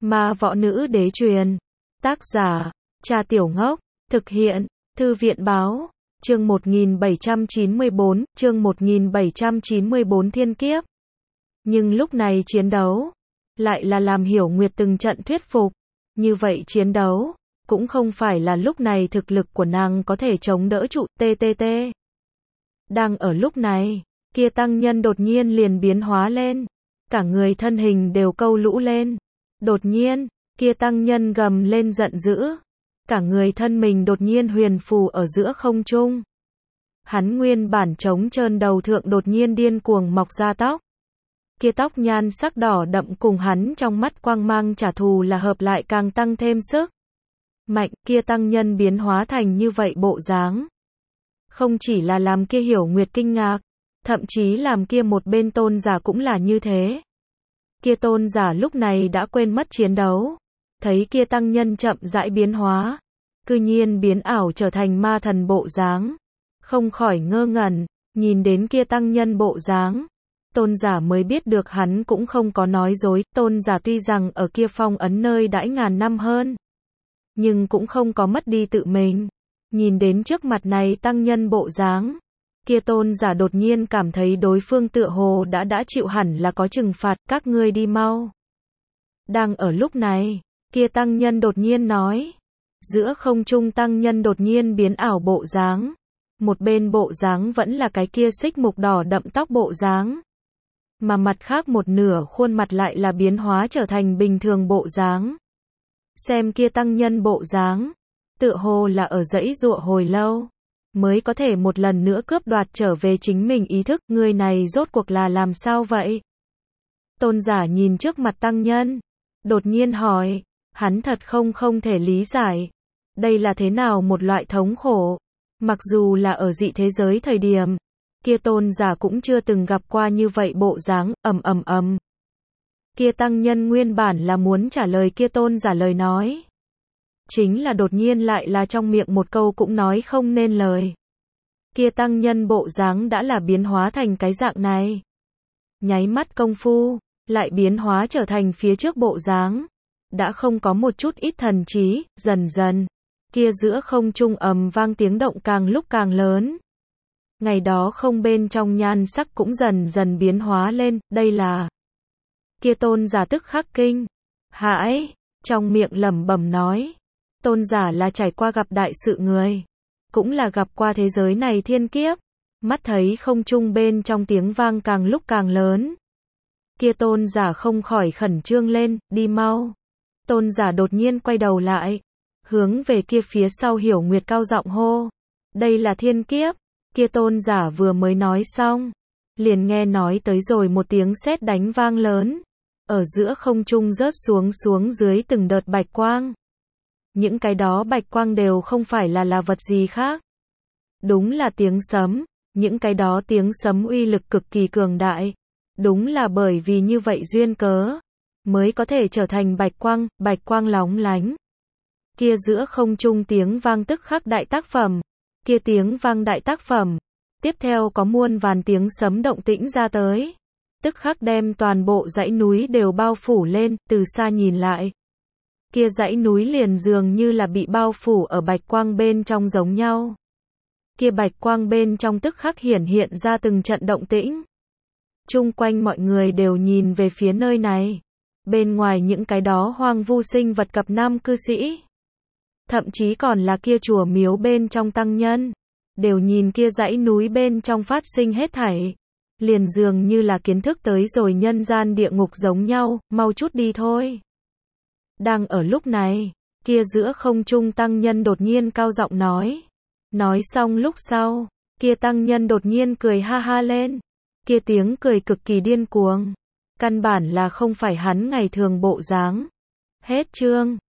Ma Võ Nữ Đế truyền. Tác giả, Cha Tiểu Ngốc. Thực hiện, Thư viện Báo. Chương 1794 Thiên Kiếp. Nhưng lúc này chiến đấu, lại là làm Hiểu Nguyệt từng trận thuyết phục. Như vậy chiến đấu, cũng không phải là lúc này thực lực của nàng có thể chống đỡ trụ. Đang ở lúc này, kia tăng nhân đột nhiên liền biến hóa lên. Cả người thân hình đều câu lũ lên. Đột nhiên, kia tăng nhân gầm lên giận dữ. Cả người thân mình đột nhiên huyền phù ở giữa không trung. Hắn nguyên bản trống trơn đầu thượng đột nhiên điên cuồng mọc ra tóc. Kia tóc nhan sắc đỏ đậm cùng hắn trong mắt quang mang trả thù là hợp lại càng tăng thêm sức mạnh. Kia tăng nhân biến hóa thành như vậy bộ dáng, không chỉ là làm kia Hiểu Nguyệt kinh ngạc, thậm chí làm kia một bên tôn giả cũng là như thế. Kia tôn giả lúc này đã quên mất chiến đấu, thấy kia tăng nhân chậm rãi biến hóa, cư nhiên biến ảo trở thành ma thần bộ dáng, không khỏi ngơ ngẩn, nhìn đến kia tăng nhân bộ dáng. Tôn giả mới biết được hắn cũng không có nói dối. Tôn giả tuy rằng ở kia phong ấn nơi đãi ngàn năm hơn, nhưng cũng không có mất đi tự mình. Nhìn đến trước mặt này tăng nhân bộ dáng, kia tôn giả đột nhiên cảm thấy đối phương tựa hồ đã chịu hẳn là có trừng phạt. Các ngươi đi mau. Đang ở lúc này, kia tăng nhân đột nhiên nói. Giữa không trung tăng nhân đột nhiên biến ảo bộ dáng. Một bên bộ dáng vẫn là cái kia xích mục đỏ đậm tóc bộ dáng, mà mặt khác một nửa khuôn mặt lại là biến hóa trở thành bình thường bộ dáng. Xem kia tăng nhân bộ dáng, tựa hồ là ở dãy dụa hồi lâu, mới có thể một lần nữa cướp đoạt trở về chính mình ý thức. Người này rốt cuộc là làm sao vậy? Tôn giả nhìn trước mặt tăng nhân, đột nhiên hỏi, hắn thật không thể lý giải. Đây là thế nào một loại thống khổ? Mặc dù là ở dị thế giới thời điểm, kia tôn giả cũng chưa từng gặp qua như vậy bộ dáng. Kia tăng nhân nguyên bản là muốn trả lời kia tôn giả lời nói, chính là đột nhiên lại là trong miệng một câu cũng nói không nên lời. Kia tăng nhân bộ dáng đã là biến hóa thành cái dạng này. Nháy mắt công phu, lại biến hóa trở thành phía trước bộ dáng. Đã không có một chút ít thần trí. Dần dần, kia giữa không trung ầm vang tiếng động càng lúc càng lớn. Ngày đó không bên trong nhan sắc cũng dần dần biến hóa lên. Đây là... Kia tôn giả tức khắc kinh hãi, trong miệng lẩm bẩm nói. Tôn giả là trải qua gặp đại sự người, cũng là gặp qua thế giới này thiên kiếp. Mắt thấy không trung bên trong tiếng vang càng lúc càng lớn, kia tôn giả không khỏi khẩn trương lên. Đi mau. Tôn giả đột nhiên quay đầu lại, hướng về kia phía sau Hiểu Nguyệt cao giọng hô. Đây là thiên kiếp. Kia tôn giả vừa mới nói xong, liền nghe nói tới rồi một tiếng sét đánh vang lớn, ở giữa không trung rớt xuống dưới từng đợt bạch quang. Những cái đó bạch quang đều không phải là vật gì khác, đúng là tiếng sấm. Những cái đó tiếng sấm uy lực cực kỳ cường đại, đúng là bởi vì như vậy duyên cớ, mới có thể trở thành bạch quang lóng lánh. Kia giữa không trung tiếng vang tức khắc đại tác phẩm. Kia tiếng vang đại tác phẩm, tiếp theo có muôn vàn tiếng sấm động tĩnh ra tới, tức khắc đem toàn bộ dãy núi đều bao phủ lên. Từ xa nhìn lại, kia dãy núi liền dường như là bị bao phủ ở bạch quang bên trong giống nhau. Kia bạch quang bên trong tức khắc hiển hiện ra từng trận động tĩnh. Chung quanh mọi người đều nhìn về phía nơi này. Bên ngoài những cái đó hoang vu sinh vật cập nam cư sĩ, thậm chí còn là kia chùa miếu bên trong tăng nhân, đều nhìn kia dãy núi bên trong phát sinh hết thảy, liền dường như là kiến thức tới rồi nhân gian địa ngục giống nhau. Mau chút đi thôi. Đang ở lúc này, kia giữa không trung tăng nhân đột nhiên cao giọng nói. Nói xong lúc sau, kia tăng nhân đột nhiên cười ha ha lên. Kia tiếng cười cực kỳ điên cuồng, căn bản là không phải hắn ngày thường bộ dáng. Hết chương.